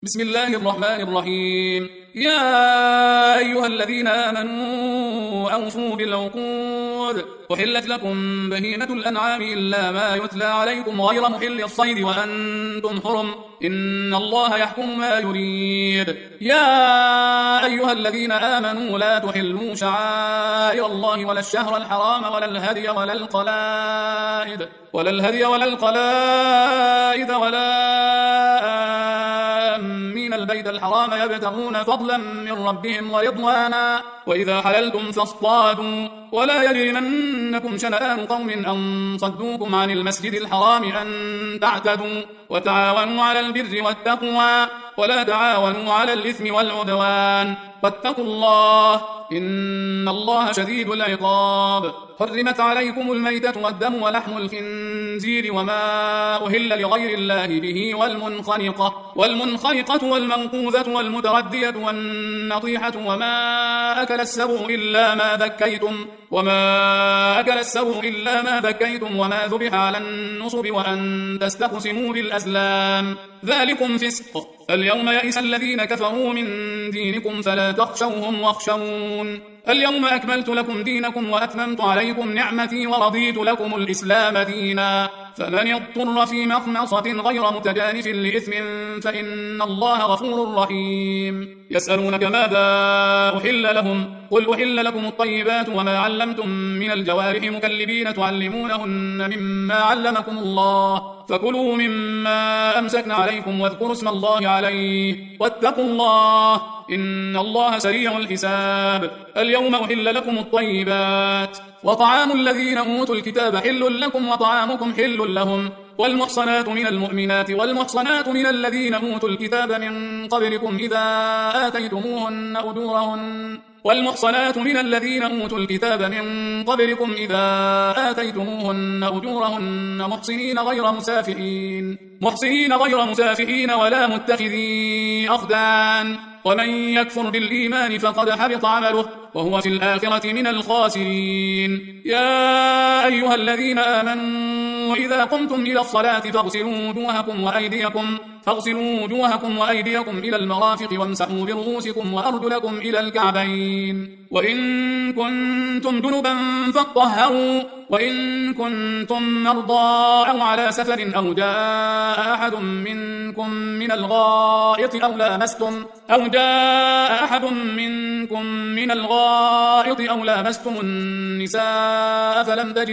بسم الله الرحمن الرحيم. يا أيها الذين آمنوا أوفوا بالعقود. أحلت لكم بهيمة الأنعام إلا ما يتلى عليكم غير محل الصيد وأنتم حرم، إن الله يحكم ما يريد. يا أيها الذين آمنوا لا تحلوا شعائر الله ولا الشهر الحرام ولا الهدي ولا القلائد ولا آمين البيت الحرام يبتغون فضلا من ربهم ورضوانا، وإذا حللتم فاصطادوا، ولا يجرمنكم شنآن قوم أن صدوكم عن المسجد الحرام أن تعتدوا، وتعاونوا على البر والتقوى ولا تعاونوا على الإثم والعدوان، واتقوا الله إن الله شديد العقاب. حرمت عليكم الميتة والدم ولحم الخنزير وما أهل لغير الله به والمنخنقة والمنقوذة والمتردية والنطيحة وما أكل السبع إلا ما ذكيتم وما ذبح على النصب وأن تستقسموا بالأزلام، ذلكم فسق. اليوم يئس الذين كفروا من دينكم فلا تخشوهم واخشون. اليوم أكملت لكم دينكم وأتممت عليكم نعمتي ورضيت لكم الإسلام دينا، فمن اضطر في مخمصة غير متجانف لإثم فإن الله غفور رحيم. يسألونك ماذا أحل لهم، قل أحل لكم الطيبات وما علمتم من الجوارح مكلبين تعلمونهن مما علمكم الله، فكلوا مما أمسكن عليكم واذكروا اسم الله عليه واتقوا الله إن الله سريع الحساب. اليوم أحل لكم الطيبات، وطعام الذين أوتوا الكتاب حل لكم وطعامكم حل لهم، والمحصنات من المؤمنات والمحصنات من الذين أوتوا الكتاب من قبلكم إذا آتيتموهن أجورهن محصنين غير مسافحين ولا متخذي أخدان، ومن يكفر بالإيمان فقد حبط عمله وهو في الآخرة من الخاسرين. يا أيها الذين آمنوا إذا قمتم إلى الصلاة فاغسلوا وجوهكم وأيديكم إلى المرافق وامسحوا برؤوسكم وأرجلكم إلى الكعبين، وإن كنتم جنبا فاطهروا، وإن كنتم مرضى أو على سفر أو جاء أحد منكم من الغائط أو لامستم النساء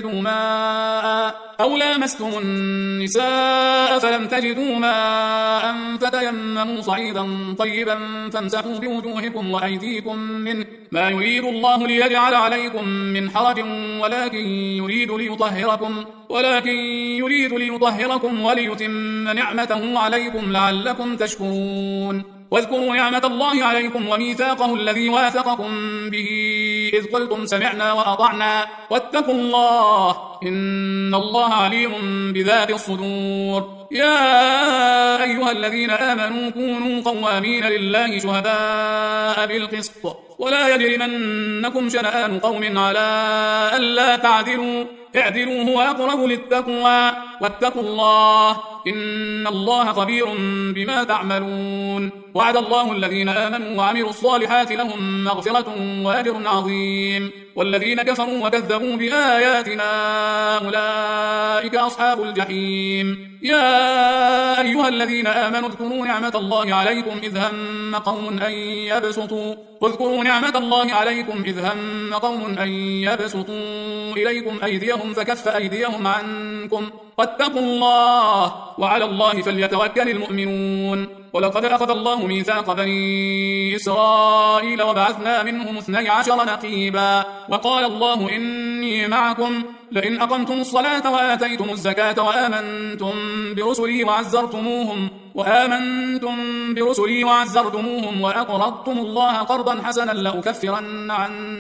فلم تجدوا ماء فتيمموا صعيدا طيبا فامسحوا بوجوهكم وأيديكم منه، ما يريد الله ليجعل عليكم من حرج ولكن يريد ليطهركم وليتم نعمته عليكم لعلكم تشكرون. واذكروا نعمة الله عليكم وميثاقه الذي واثقكم به إذ قلتم سمعنا وأطعنا واتقوا الله إن الله عليم بذات الصدور. يا أيها الذين آمنوا كونوا قوامين لله شهداء بالقسط، ولا يجرمنكم شنآن قوم على ألا تعدلوا، اعدلوا هو أقرب للتقوى واتقوا الله إن الله خبير بما تعملون. وعد الله الذين آمنوا وعملوا الصالحات لهم مغفرة وأجر عظيم، والذين كفروا وكذبوا بآياتنا أولئك أصحاب الجحيم. يا أيها الذين آمنوا اذكروا نعمة الله عليكم إذ هم قوم أن يبسطوا إليكم أيديهم فكف أيديهم عنكم واتقوا الله وعلى الله فليتوكل المؤمنون. ولقد أخذ الله ميثاق بني إسرائيل وبعثنا منهم 12 نقيبا، وقال الله إني معكم لئن أقمتم الصلاة وآتيتم الزكاة وآمنتم برسلي وعزرتموهم وأقرضتم الله قرضا حسنا لأكفرن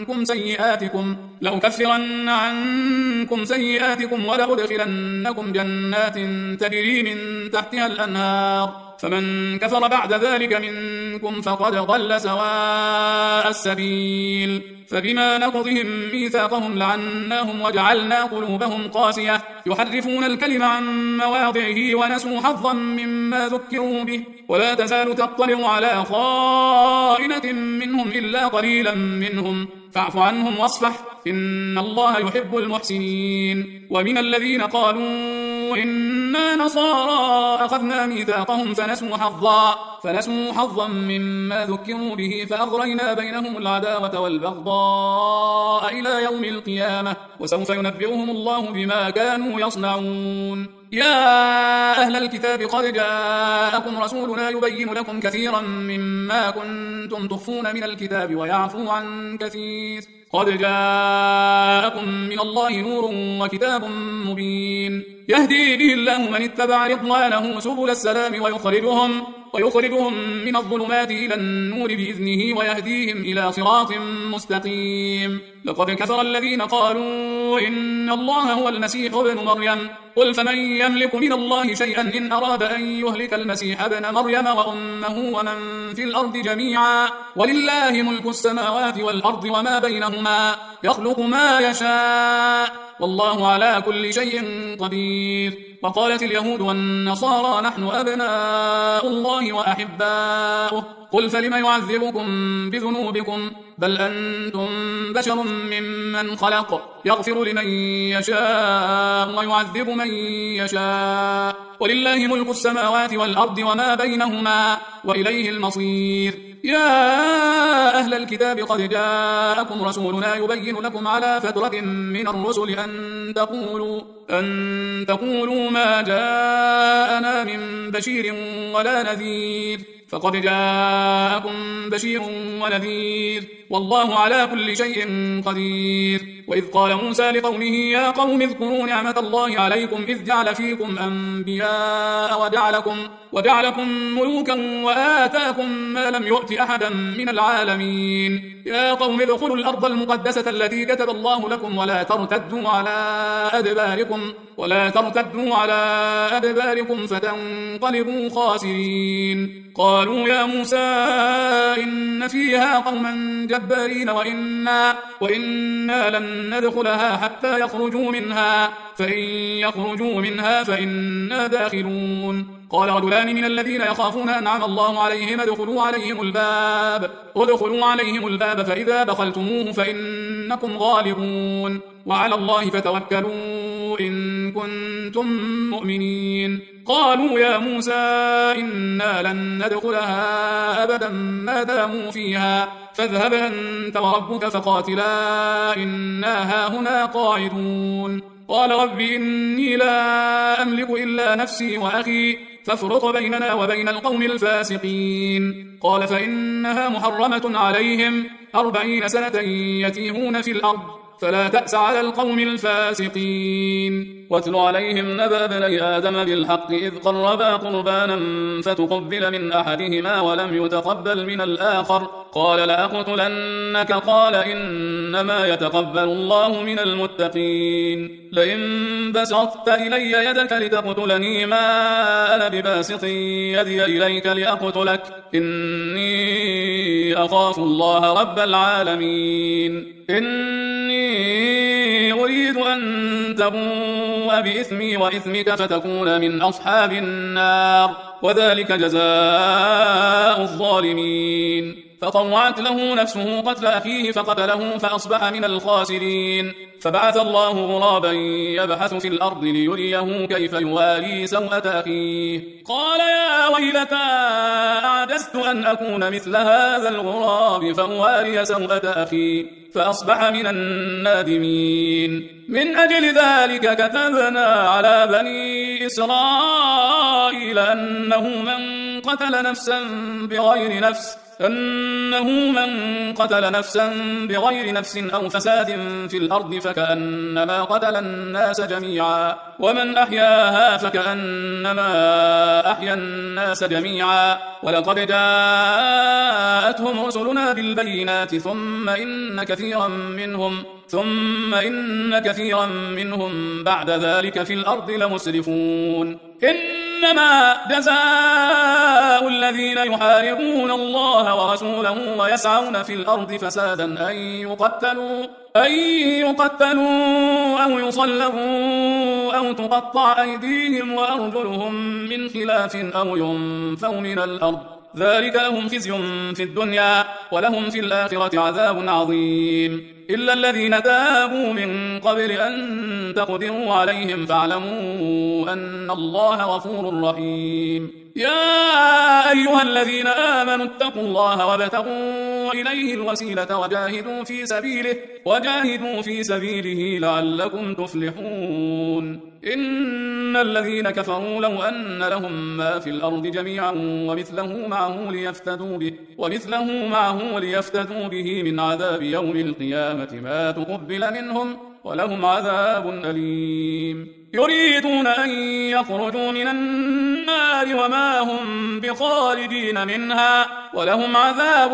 عنكم سيئاتكم ولأدخلنكم جنات تجري من تحتها الأنهار فمن كفر بعد ذلك منكم فقد ضل سواء السبيل. فبما نقضهم ميثاقهم لعناهم وجعلنا قلوبهم قاسية يحرفون الكلم عن مواضعه ونسوا حظا مما ذكروا به ولا تزال تطلع على خائنة منهم إلا قليلا منهم فاعف عنهم واصفح إن الله يحب المحسنين. ومن الذين قالوا إنا نصارى أخذنا ميثاقهم فنسوا حظا مما ذكروا به فأغرينا بينهم العداوة والبغضاء إلى يوم القيامة وسوف ينبئهم الله بما كانوا يصنعون. يا أهل الكتاب قد جاءكم رسولنا يبين لكم كثيرا مما كنتم تخفون من الكتاب ويعفو عن كثير قد جاءكم من الله نور وكتاب مبين يهدي به الله من اتبع رضوانه سبل السلام ويخرجهم من الظلمات إلى النور بإذنه ويهديهم إلى صراط مستقيم. لقد كفر الذين قالوا إن الله هو المسيح ابن مريم قل فمن يملك من الله شيئا إن أراد أن يهلك المسيح ابن مريم وأمه ومن في الأرض جميعا ولله ملك السماوات والأرض وما بينهما يخلق ما يشاء والله على كل شيء قدير. وقالت اليهود والنصارى نحن أبناء الله وأحباؤه قل فلم يعذبكم بذنوبكم بل أنتم بشر ممن خلق يغفر لمن يشاء ويعذب من يشاء ولله ملك السماوات والأرض وما بينهما وإليه المصير. يا أهل الكتاب قد جاءكم رسولنا يبين لكم على فترة من الرسل أن تقولوا ما جاءنا من بشير ولا نذير فقد جاءكم بشير ونذير والله على كل شيء قدير. وإذ قال موسى لقومه يا قوم اذكروا نعمة الله عليكم إذ جعل فيكم أنبياء وجعلكم ملوكا وآتاكم ما لم يؤت أحدا من العالمين. يا قوم ادخلوا الأرض المقدسة التي كتب الله لكم ولا ترتدوا على أدباركم فتنقلبوا خاسرين. قالوا يا موسى إن فيها قوما جبارين وإنا لن ندخلها حتى يخرجوا منها فإن يخرجوا منها فإنا داخلون. قال رجلان من الذين يخافون أنعم الله عليهم ادخلوا عليهم الباب فإذا دخلتموه فإنكم غالبون وعلى الله فتوكلوا إن كنتم مؤمنين. قالوا يا موسى إنا لن ندخلها أبدا ما داموا فيها فاذهب أنت وربك فقاتلا إنا هاهنا قاعدون. قال رب إني لا أملك إلا نفسي وأخي فافرق بيننا وبين القوم الفاسقين. قال فإنها محرمة عليهم 40 سنة يتيهون في الأرض فلا تأس على القوم الفاسقين. واتل عليهم نبأ ابني آدم بالحق إذ قربا قربانا فتقبل من أحدهما ولم يتقبل من الآخر قال لأقتلنك قال إنما يتقبل الله من المتقين. لئن بسطت إلي يدك لتقتلني ما أنا بباسط يدي إليك لأقتلك إني أخاف الله رب العالمين. إني أريد أن تبوء بإثمي وإثمك فتكون من أصحاب النار وذلك جزاء الظالمين. فطوعت له نفسه قتل أخيه فقتله فأصبح من الخاسرين. فبعث الله غرابا يبحث في الأرض ليريه كيف يواري سوءة أخيه قال يا ويلتى أعجزت أن أكون مثل هذا الغراب فأواري سوءة أخي فأصبح من النادمين. من أجل ذلك كتبنا على بني إسرائيل أنه من قتل نفسا بغير نفس أو فساد في الأرض فكأنما قتل الناس جميعا ومن أحياها فكأنما أحيا الناس جميعا ولقد جاءتهم رسلنا بالبينات ثم إن كثيرا منهم بعد ذلك في الأرض لمسرفون. إنما جزاء الذين يحاربون الله ورسوله ويسعون في الأرض فسادا أن يقتلوا أو يصلبوا أو تقطع أيديهم وأرجلهم من خلاف أو ينفوا من الأرض ذلك لهم خزي في الدنيا ولهم في الآخرة عذاب عظيم إلا الذين تابوا من قبل أن تقدروا عليهم فاعلموا أن الله غفور رحيم يا أيها الذين آمنوا اتقوا الله وابتغوا إليه الوسيلة وجاهدوا في سبيله لعلكم تفلحون إن الذين كفروا لو أن لهم ما في الأرض جميعا ومثله معه ليفتدوا به من عذاب يوم القيامة ما تقبل منهم ولهم عذاب أليم يريدون أن يخرجوا من النار وما هم بخارجين منها ولهم عذاب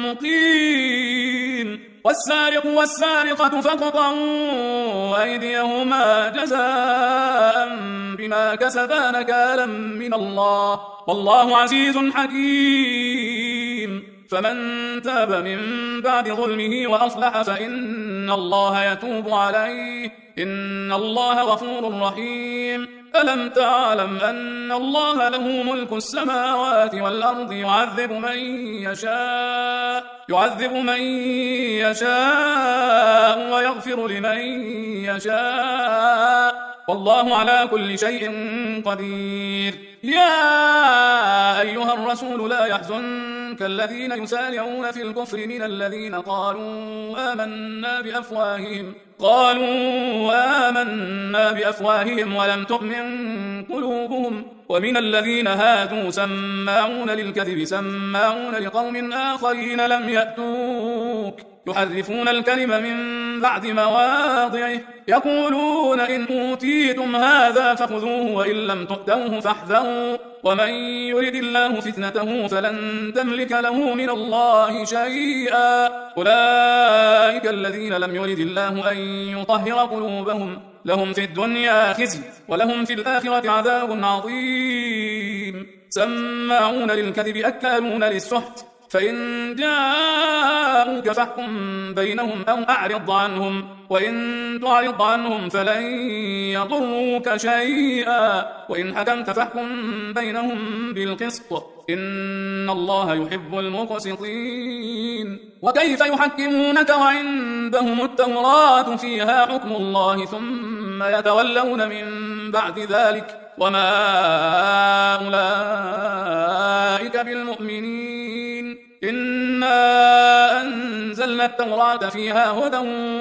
مقيم والسارق والسارقة فاقطعوا أيديهما جزاء بما كسبا نكالا من الله والله عزيز حكيم فمن تاب من بعد ظلمه وأصلح فإن الله يتوب عليه إن الله غفور رحيم ألم تعلم أن الله له ملك السماوات والأرض يعذب من يشاء ويغفر لمن يشاء والله على كل شيء قدير يا أيها الرسول لا يحزنك الذين يسارعون في الكفر من الذين قالوا آمنا بأفواههم ولم تؤمن قلوبهم ومن الذين هادوا سماعون للكذب سماعون لقوم آخرين لم يأتوك يحرفون الكلم من بعد مواضعه يقولون إن أوتيتم هذا فخذوه وإن لم تؤتوه فاحذروا ومن يرد الله فتنته فلن تملك له من الله شيئا أولئك الذين لم يرد الله أن يطهر قلوبهم لهم في الدنيا خزي ولهم في الآخرة عذاب عظيم سماعون للكذب أكالون للسحت فإن جاءوك فاحكم بينهم أو أعرض عنهم وإن تعرض عنهم فلن يضروك شيئا وإن حكمت فاحكم بينهم بالقسط إن الله يحب المقسطين وكيف يحكمونك وعندهم التوراة فيها حكم الله ثم يتولون من بعد ذلك وما أولئك بالمؤمنين إنا أنزلنا التوراة فيها هدى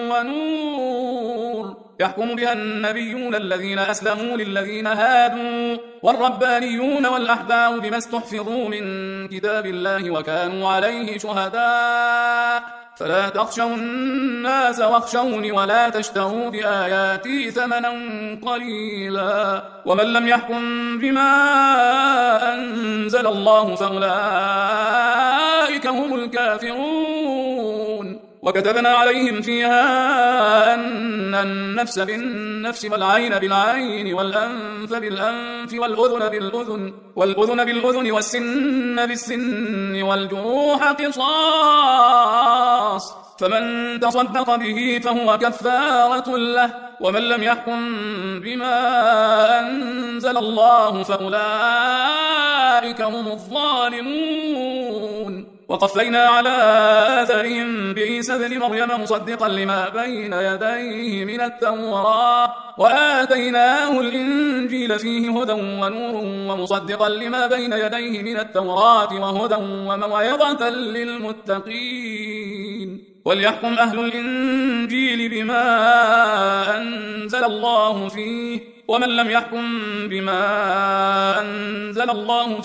ونور يحكم بها النبيون الذين أسلموا للذين هادوا والربانيون والأحبار بما استحفظوا من كتاب الله وكانوا عليه شهداء فلا تخشوا الناس واخشوني ولا تشتروا بآياتي ثمنا قليلا ومن لم يحكم بما أنزل الله فأولئك هم الكافرون وكتبنا عليهم فيها أن النفس بالنفس والعين بالعين والأنف بالأنف والأذن بالأذن والسن بالسن والجروح قصاص فمن تصدق به فهو كفارة له ومن لم يحكم بما أنزل الله فأولئك هم الظالمون وقفينا على آثارهم بعيسى ابن مريم مصدقا لما بين يديه من التوراة وآتيناه الإنجيل فيه هدى ونور ومصدقا لما بين يديه من التوراة وهدى وموعظة للمتقين وليحكم أهل الإنجيل بما أنزل الله فيه ومن لم يحكم بما أنزل الله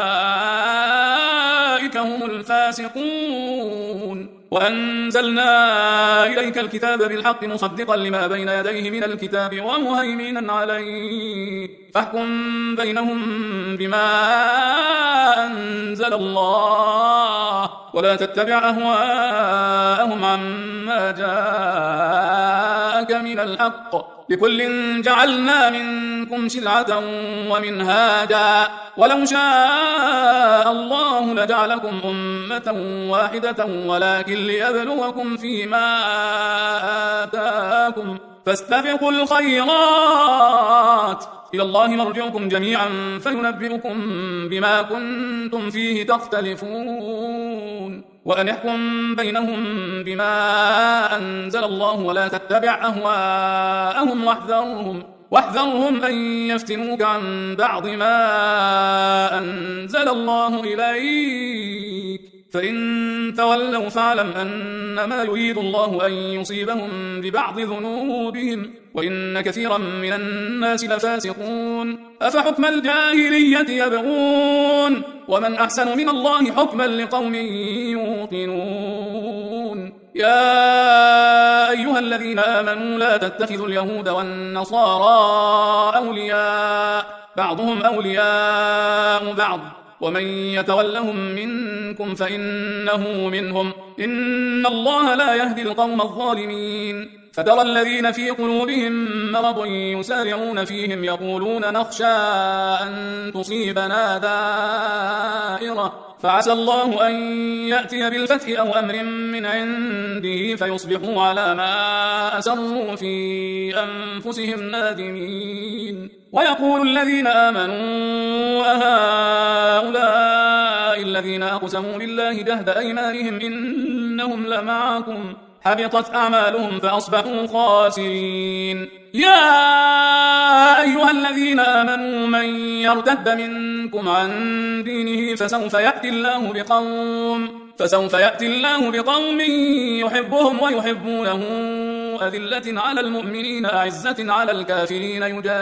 فأولئك هم الفاسقون وأنزلنا إليك الكتاب بالحق مصدقا لما بين يديه من الكتاب ومهيمنا عليه فاحكم بينهم بما أنزل الله ولا تتبع أهواءهم عما جاءك جاءك من الحق لكل جعلنا منكم شرعة ومنهاجا ولو شاء الله لجعلكم أمة واحدة ولكن ليبلوكم فيما آتاكم فاستبقوا الخيرات إلى الله مرجعكم جميعا فينبئكم بما كنتم فيه تختلفون وأن احكم بينهم بما أنزل الله ولا تتبع أهواءهم واحذرهم أن يفتنوك عن بعض ما أنزل الله إليك فإن تولوا فاعلم أنما يريد الله أن يصيبهم ببعض ذنوبهم وإن كثيرا من الناس لفاسقون أفحكم الجاهلية يبغون ومن أحسن من الله حكما لقوم يوقنون يا أيها الذين آمنوا لا تتخذوا اليهود والنصارى أولياء بعضهم أولياء بعض ومن يتولهم منكم فإنه منهم إن الله لا يهدي القوم الظالمين فترى الذين في قلوبهم مرض يسارعون فيهم يقولون نخشى أن تصيبنا دائرة فعسى الله أن يأتي بالفتح أو أمر من عنده فيصبحوا على ما أسروا في أنفسهم نادمين ويقول الذين آمنوا أهؤلاء الذين أقسموا بالله جهد أيمانهم إنهم لمعكم حبطت أعمالهم فأصبحوا خاسرين يا أيها الذين آمنوا من يرتد منكم عن دينه فسوف يأتي الله بقوم يحبهم ويحبونه أذلة على المؤمنين أعزة على الكافرين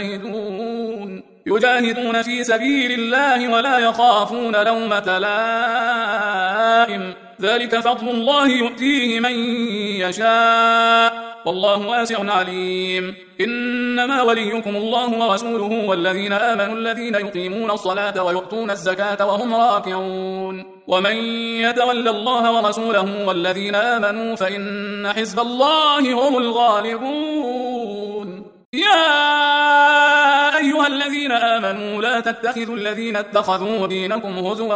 يجاهدون في سبيل الله ولا يخافون لومة لائم ذلك فضل الله يؤتيه من يشاء والله واسع عليم إنما وليكم الله ورسوله والذين آمنوا الذين يقيمون الصلاة ويؤتون الزكاة وهم راكعون ومن يتول الله ورسوله والذين آمنوا فإن حزب الله هم الغالبون يا أيها الذين آمنوا لا تتخذوا الذين اتخذوا دينكم هزوا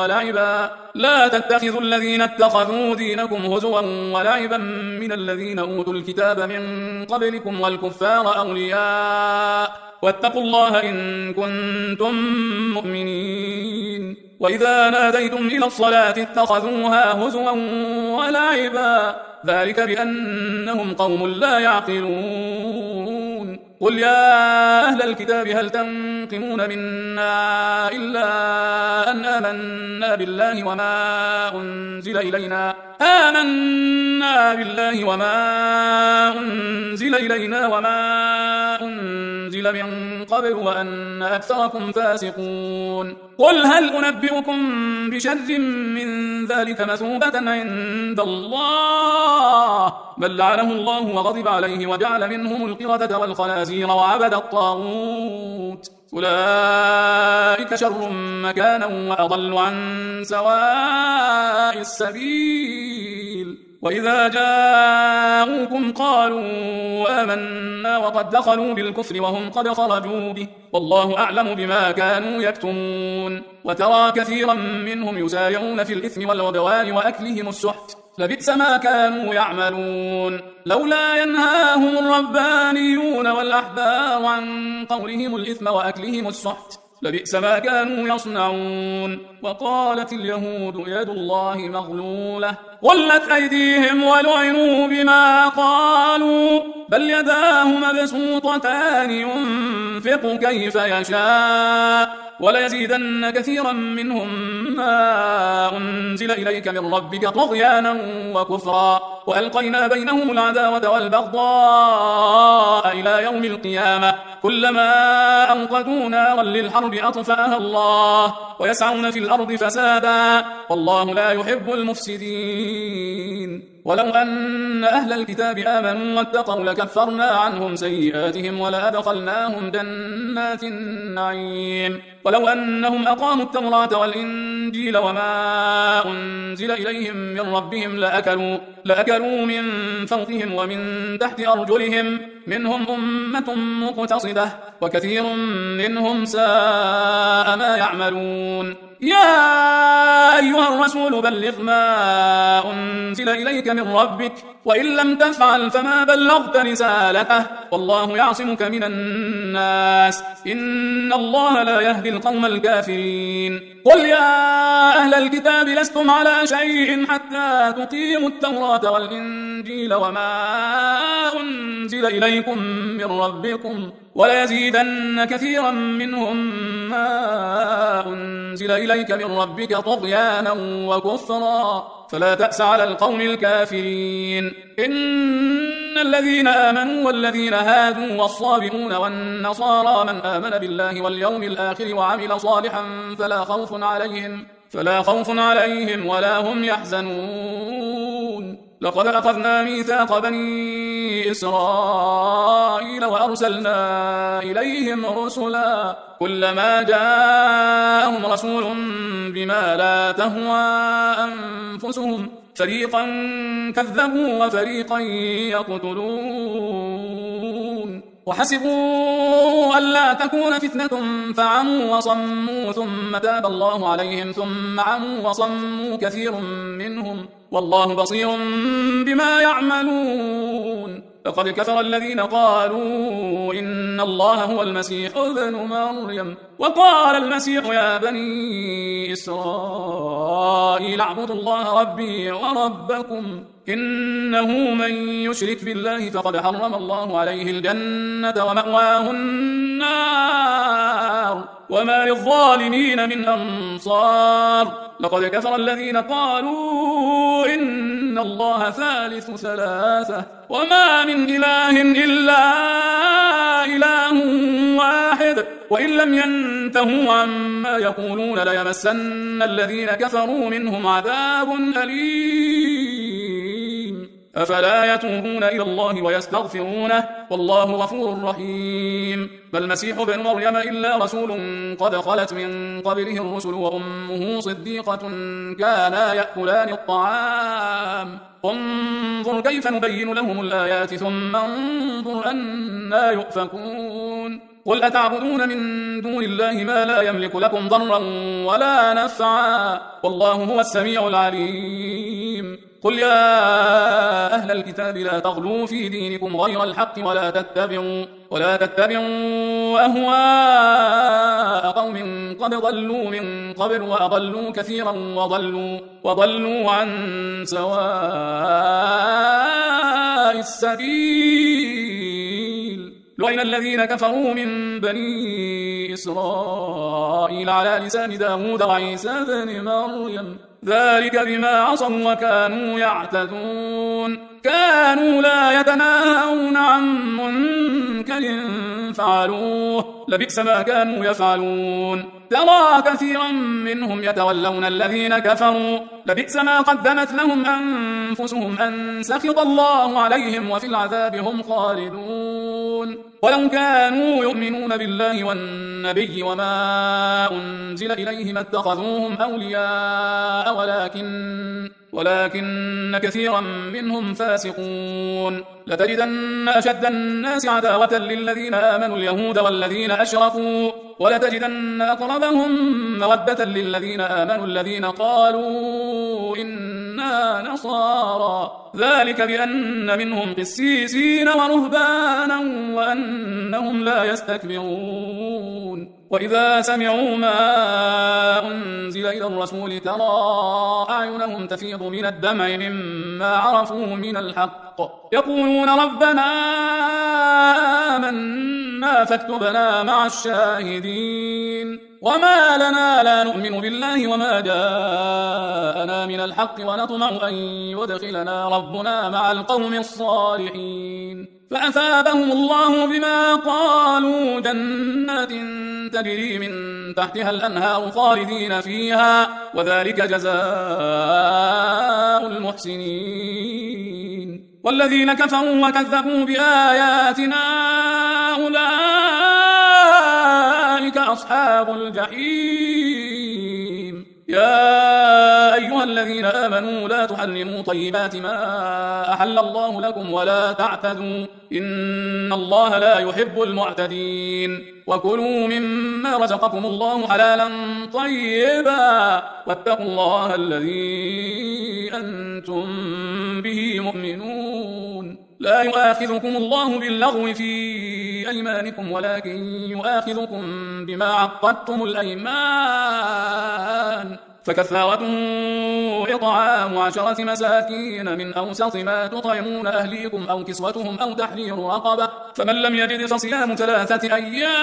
ولعبا من الذين أوتوا الكتاب من قبلكم والكفار أولياء واتقوا الله إن كنتم مؤمنين وإذا ناديتم إلى الصلاة اتخذوها هزوا ولعبا ذلك بأنهم قوم لا يعقلون قل يا أهل الكتاب هل تنقمون منا إلا أن آمنا بالله وما أنزل إلينا وما أنزل من قبل وأن أكثركم فاسقون قل هل أنبئكم بشر من ذلك مثوبة عند الله بل لعنه الله وغضب عليه وجعل منهم القردة والخنازير وعبد الطاغوت أولئك شر مكانا وأضل عن سواء السبيل وإذا جاءوكم قالوا آمنا وقد دخلوا بالكفر وهم قد خرجوا به والله أعلم بما كانوا يكتمون وترى كثيرا منهم يسارعون في الإثم والعدوان وأكلهم السحت لبئس ما كانوا يعملون لولا ينهاهم الربانيون والأحبار عن قولهم الإثم وأكلهم السحت لبئس ما كانوا يصنعون وقالت اليهود يد الله مغلولة غلت أيديهم ولعنوا بما قالوا بل يداه مبسوطتان ينفق كيف يشاء وليزيدن كثيرا منهم ما أنزل إليك من ربك طغيانا وكفرا وألقينا بينهم العداوة والبغضاء إلى يوم القيامة كلما أوقدوا نارا للحرب أطفأها الله ويسعون في الأرض فسادا والله لا يحب المفسدين ولو أن أهل الكتاب آمنوا واتقوا لكفرنا عنهم سيئاتهم ولأدخلناهم جنات النعيم ولو أنهم أقاموا التوراة والإنجيل وما أنزل إليهم من ربهم لأكلوا كلوا من فوقهم ومن تحت أرجلهم منهم أمة مقتصدة وكثير منهم ساء ما يعملون يا أيها الرسول بلغ ما أنزل إليك من ربك وإن لم تفعل فما بلغت رسالته والله يعصمك من الناس إن الله لا يهدي القوم الكافرين قل يا أهل الكتاب لستم على شيء حتى تقيموا التوراة والإنجيل وما أنزل إليكم من ربكم وليزيدن كثيرا منهم ما أنزل إليك من ربك طغيانا وكفرا فلا تأس على القوم الكافرين إن الذين آمنوا والذين هادوا والصابئون والنصارى من آمن بالله واليوم الآخر وعمل صالحا فلا خوف عليهم ولا هم يحزنون لقد أخذنا ميثاق بني إسرائيل وأرسلنا إليهم رسلا كلما جاءهم رسول بما لا تهوى أنفسهم فريقا كذبوا وفريقا يقتلون وحسبوا ألا تكون فتنة فعموا وصموا ثم تاب الله عليهم ثم عموا وصموا كثير منهم والله بصير بما يعملون لقد كفر الذين قالوا إن الله هو المسيح ابن مريم وقال المسيح يا بني إسرائيل اعبدوا الله ربي وربكم إنه من يشرك بالله فقد حرم الله عليه الجنة ومأواه النار وما للظالمين من أنصار لقد كفر الذين قالوا إن الله ثالث ثلاثة وما من إله إلا إله واحد وإن لم ينتهوا عما يقولون ليمسن الذين كفروا منهم عذاب أليم أفلا يتوبون إلى الله ويستغفرونه والله غفور رحيم ما المسيح ابن مريم إلا رسول قد خلت من قبله الرسل وأمه صديقة كانا يأكلان الطعام انظر كيف نبين لهم الآيات ثم انظر أنا يؤفكون قل أتعبدون من دون الله ما لا يملك لكم ضرا ولا نفعا والله هو السميع العليم قل يا أهل الكتاب لا تغلوا في دينكم غير الحق ولا تتبعوا أهواء قوم قد ضلوا من قبل وأضلوا كثيرا وضلوا عن سواء السبيل لعن الذين كفروا من بني إسرائيل على لسان داود وعيسى بن مريم ذلك بما عصوا وكانوا يعتدون كانوا لا يتناهون عن منكر فعلوه لبئس ما كانوا يفعلون ترى كثيرا منهم يتولون الذين كفروا لبئس ما قدمت لهم أنفسهم أن سخط الله عليهم وفي العذاب هم خالدون ولو كانوا يؤمنون بالله والنبي وما أنزل إليه ما اتخذوهم أولياء ولكن كثيرا منهم فاسقون لتجدن أشد الناس عداوة للذين آمنوا اليهود والذين أشركوا ولتجدن أقربهم مودة للذين آمنوا الذين قالوا إنا نصارى ذلك بأن منهم قسيسين ورهبانا وأنهم لا يستكبرون وإذا سمعوا ما أنزل إلى الرسول ترى أعينهم تفيض من الدمع مما عرفوا من الحق يقولون ربنا آمنا فاكتبنا مع الشاهدين وما لنا لا نؤمن بالله وما جاءنا من الحق ونطمع أن يدخلنا ربنا مع القوم الصالحين فأثابهم الله بما قالوا جنات تجري من تحتها الأنهار خالدين فيها وذلك جزاء المحسنين والذين كفروا وكذبوا بآياتنا أولئك أصحاب الجحيم يا أيها الذين آمنوا لا تحرموا طيبات ما أحل الله لكم ولا تعتدوا إن الله لا يحب المعتدين وكلوا مما رزقكم الله حلالا طيبا واتقوا الله الذي أنتم به مؤمنون لا يؤاخذكم الله باللغو في أيمانكم ولكن يؤاخذكم بما عقدتم الأيمان فكفارته إطعام 10 مساكين من أوسط ما تطعمون أهليكم أو كسوتهم أو تحرير رقبة فمن لم يجد فصيام 3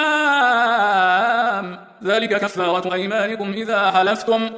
أيام ذلك كفارة أيمانكم إذا حلفتم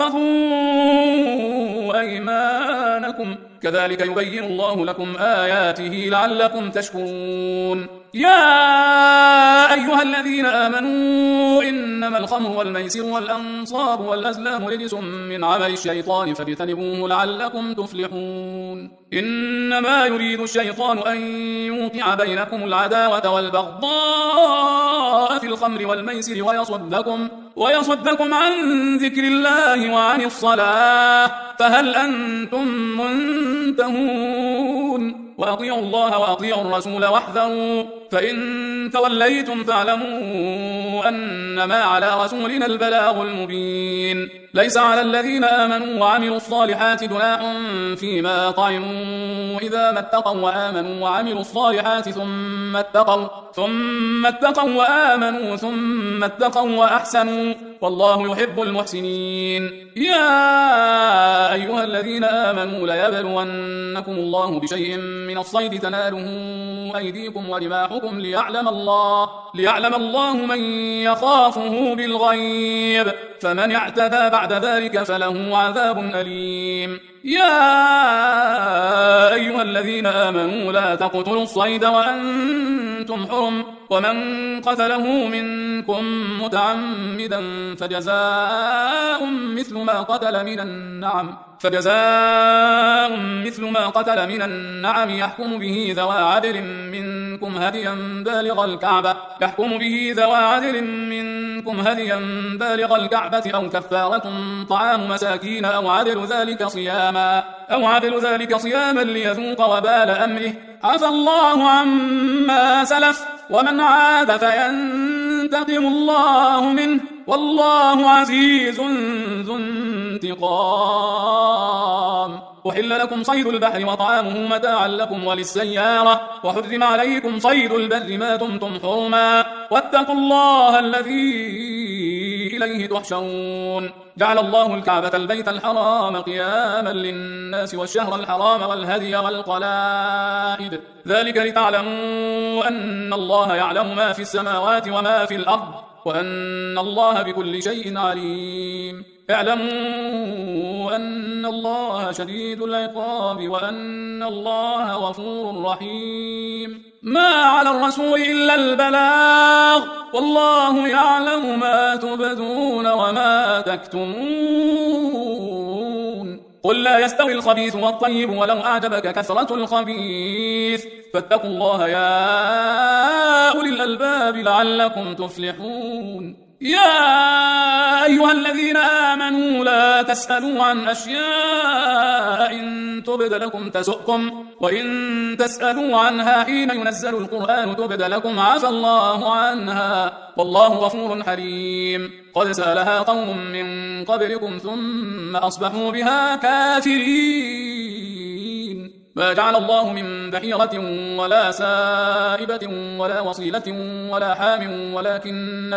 واحفظوا أيمانكم كذلك يبين الله لكم آياته لعلكم تشكرون يا أيها الذين آمنوا إنما الخمر والميسر والأنصاب والأزلام رجس من عمل الشيطان فاجتنبوه لعلكم تفلحون إنما يريد الشيطان أن يوقع بينكم العداوة والبغضاء في الخمر والميسر ويصدكم عن ذكر الله وعن الصلاة فهل أنتم منتهون وأطيعوا الله وأطيعوا الرسول واحذروا فإن توليتم فاعلموا أنما على رسولنا البلاغ المبين ليس على الذين آمنوا وعملوا الصالحات جناح فيما طعموا إذا ما اتقوا وآمنوا وعملوا الصالحات ثم اتقوا وآمنوا ثم اتقوا وأحسنوا والله يحب المحسنين يا أيها الذين آمنوا ليبلونكم الله بشيء من الصيد تناله أيديكم ورماحكم ليعلم الله من يخافه بالغيب فمن اعتدى بعد ذلك فله عذاب أليم يا أيها الذين آمنوا لا تقتلوا الصيد وأنتم حرم ومن قتله منكم متعمدا فجزاء مثل ما قتل من النعم يحكم به ذوى عدل منكم هديا بالغ الكعبة أو كفارة طعام مساكين أو عدل ذلك صياما ليذوق وبال أمره عفى الله عما سلف ومن عاد فينتقم الله منه والله عزيز ذو انتقام أحل لكم صيد البحر وطعامه متاعا لكم وللسيارة وحرم عليكم صيد البر ما دمتم حرما واتقوا الله الذي إليه تحشرون جعل الله الكعبة البيت الحرام قياما للناس والشهر الحرام والهدي والقلائد ذلك لتعلموا أن الله يعلم ما في السماوات وما في الأرض وأن الله بكل شيء عليم اعلموا أن الله شديد العقاب وأن الله غفور رحيم ما على الرسول إلا البلاغ والله يعلم ما تبدون وما تكتمون قل لا يستوي الخبيث والطيب ولو أعجبك كثرة الخبيث فاتقوا الله يا أولي الألباب لعلكم تفلحون يا أيها الذين آمنوا لا تسألوا عن أشياء إن تبد لكم تسؤكم وإن تسألوا عنها حين ينزل القرآن تبد لكم عفى الله عنها والله غفور حليم قد سألها قوم من قبلكم ثم أصبحوا بها كافرين ما جعل الله من بحيرة ولا سائبة ولا وصيلة ولا حام ولكن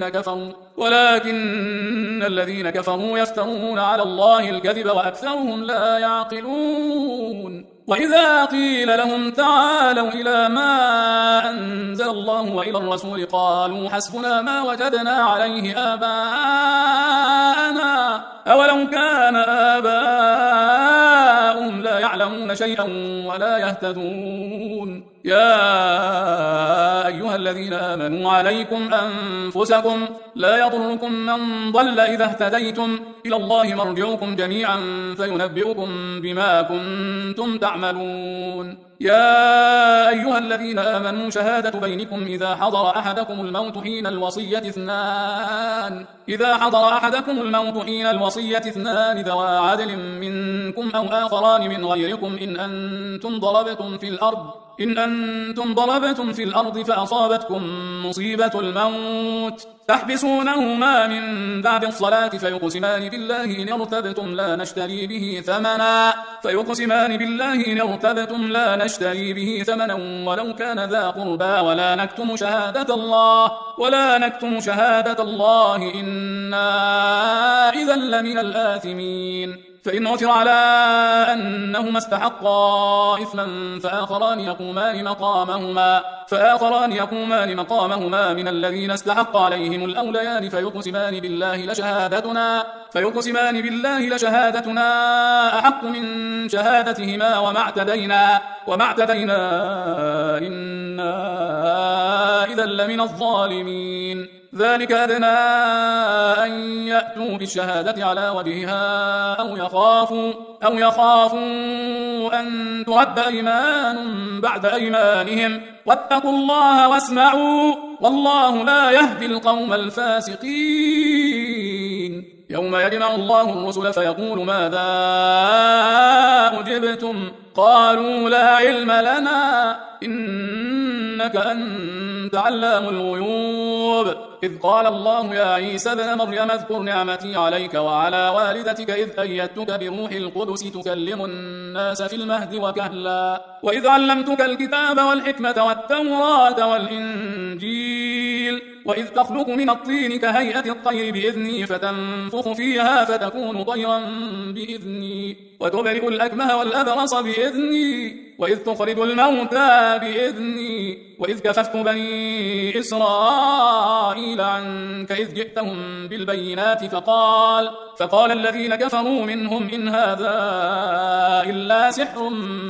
الذين كفروا يفترون على الله الكذب وأكثرهم لا يعقلون وإذا قيل لهم تعالوا إلى ما أنزل الله وإلى الرسول قالوا حسبنا ما وجدنا عليه آباءنا أولو كان آباؤهم لا يعلمون شيئا ولا يهتدون يا أيها أيها الذين آمنوا عليكم أنفسكم لا يضركم من ضل إذا اهتديتم إلى الله مرجعكم جميعا فينبئكم بما كنتم تعملون. يا أيها الذين آمنوا شهادة بينكم إذا حضر أحدكم الموت حين الوصية اثنان ذوى عدل منكم أو آخران من غيركم إن أنتم ضربتم في الأرض فأصابتكم مصيبة الموت تحبسونهما من بعد الصلاة فيقسمان بالله إن ارتبتم لا نشتري به ثمنا ولو كان ذا قربى ولا نكتم شهادة الله إنا إذا لمن الآثمين. فإن عثر على أنهما استحقا إثما فآخران يقومان مقامهما من الذين استحق عليهم الأوليان فيقسمان بالله لشهادتنا أحق من شهادتهما وما اعتدينا إنا إذا لمن الظالمين. ذلك أدنى أن يأتوا بالشهادة على وجهها أو يخافوا أن ترد أيمان بعد أيمانهم واتقوا الله واسمعوا والله لا يهدي القوم الفاسقين. يوم يجمع الله الرسل فيقول ماذا أجبتم قالوا لا علم لنا إنك أنت علام الغيوب. إذ قال الله يا عيسى ابن مريم اذكر نعمتي عليك وعلى والدتك إذ أيدتك بروح القدس تكلم الناس في المهد وكهلا وإذ علمتك الكتاب والحكمة والتوراة والإنجيل وإذ تخلق من الطين كهيئة الطير بإذني فتنفخ فيها فتكون طيرا بإذني وتبرئ الأكمه والأبرص بإذني وإذ تخرج الموتى بإذني وإذ كففت بني إسرائيل عنك إذ جئتهم بالبينات فقال الذين كفروا منهم إن هذا إلا سحر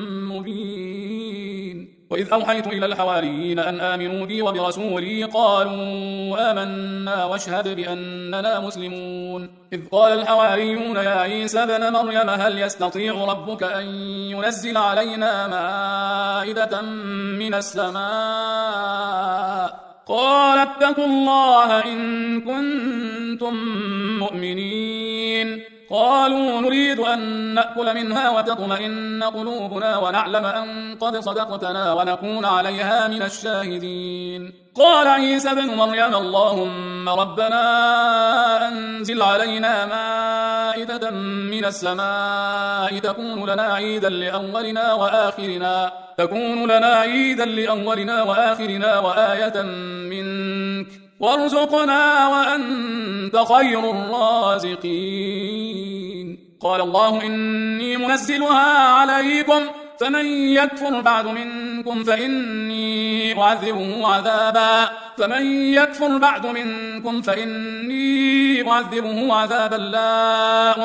مبين. وإذ أوحيت إلى الحواريين أن آمنوا بي وبرسولي قالوا آمنا واشهد بأننا مسلمون. إذ قال الحواريون يا عيسى ابن مريم هل يستطيع ربك أن ينزل علينا مائدة من السماء قال اتقوا الله إن كنتم مؤمنين. قالوا نريد أن نأكل منها وتطمئن قلوبنا ونعلم أن قد صدقتنا ونكون عليها من الشاهدين. قال عيسى ابن مريم اللهم ربنا أنزل علينا مائدة من السماء تكون لنا عيدا لأولنا وآخرنا وآية منك وارزقنا وأنت خير الرازقين. قال الله إني منزلها عليكم فمن يكفر بعد منكم فإني أعذبه عذابا لا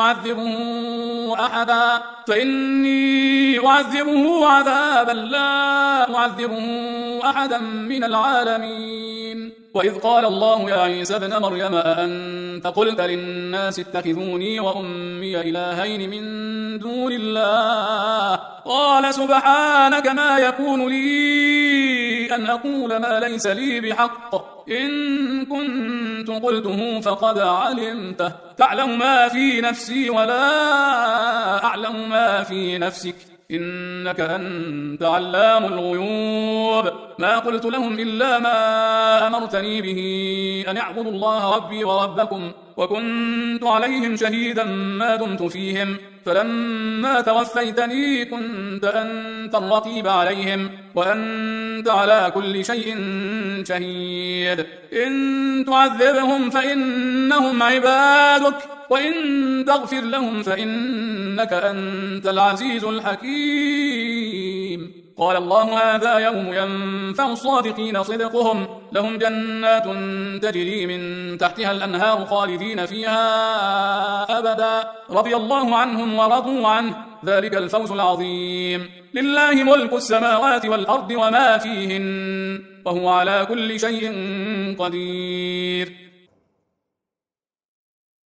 أعذبه أحدا من العالمين. وإذ قال الله يا عيسى ابن مريم أأنت قلت للناس اتخذوني وأمي إلهين من دون الله قال سبحانك ما يكون لي أن أقول ما ليس لي بحق إن كنت قلته فقد علمته تعلم ما في نفسي ولا أعلم ما في نفسك إنك أنت علام الغيوب. ما قلت لهم إلا ما أمرتني به أن اعبدوا الله ربي وربكم وكنت عليهم شهيدا ما دمت فيهم فلما توفيتني كنت أنت الرقيب عليهم وأنت على كل شيء شهيد. إن تعذبهم فإنهم عبادك وإن تغفر لهم فإنك أنت العزيز الحكيم. قال الله هذا يوم ينفع الصادقين صدقهم لهم جنات تجري من تحتها الأنهار خالدين فيها أبدا رضي الله عنهم ورضوا عنه ذلك الفوز العظيم لله ملك السماوات والأرض وما فيهن وهو على كل شيء قدير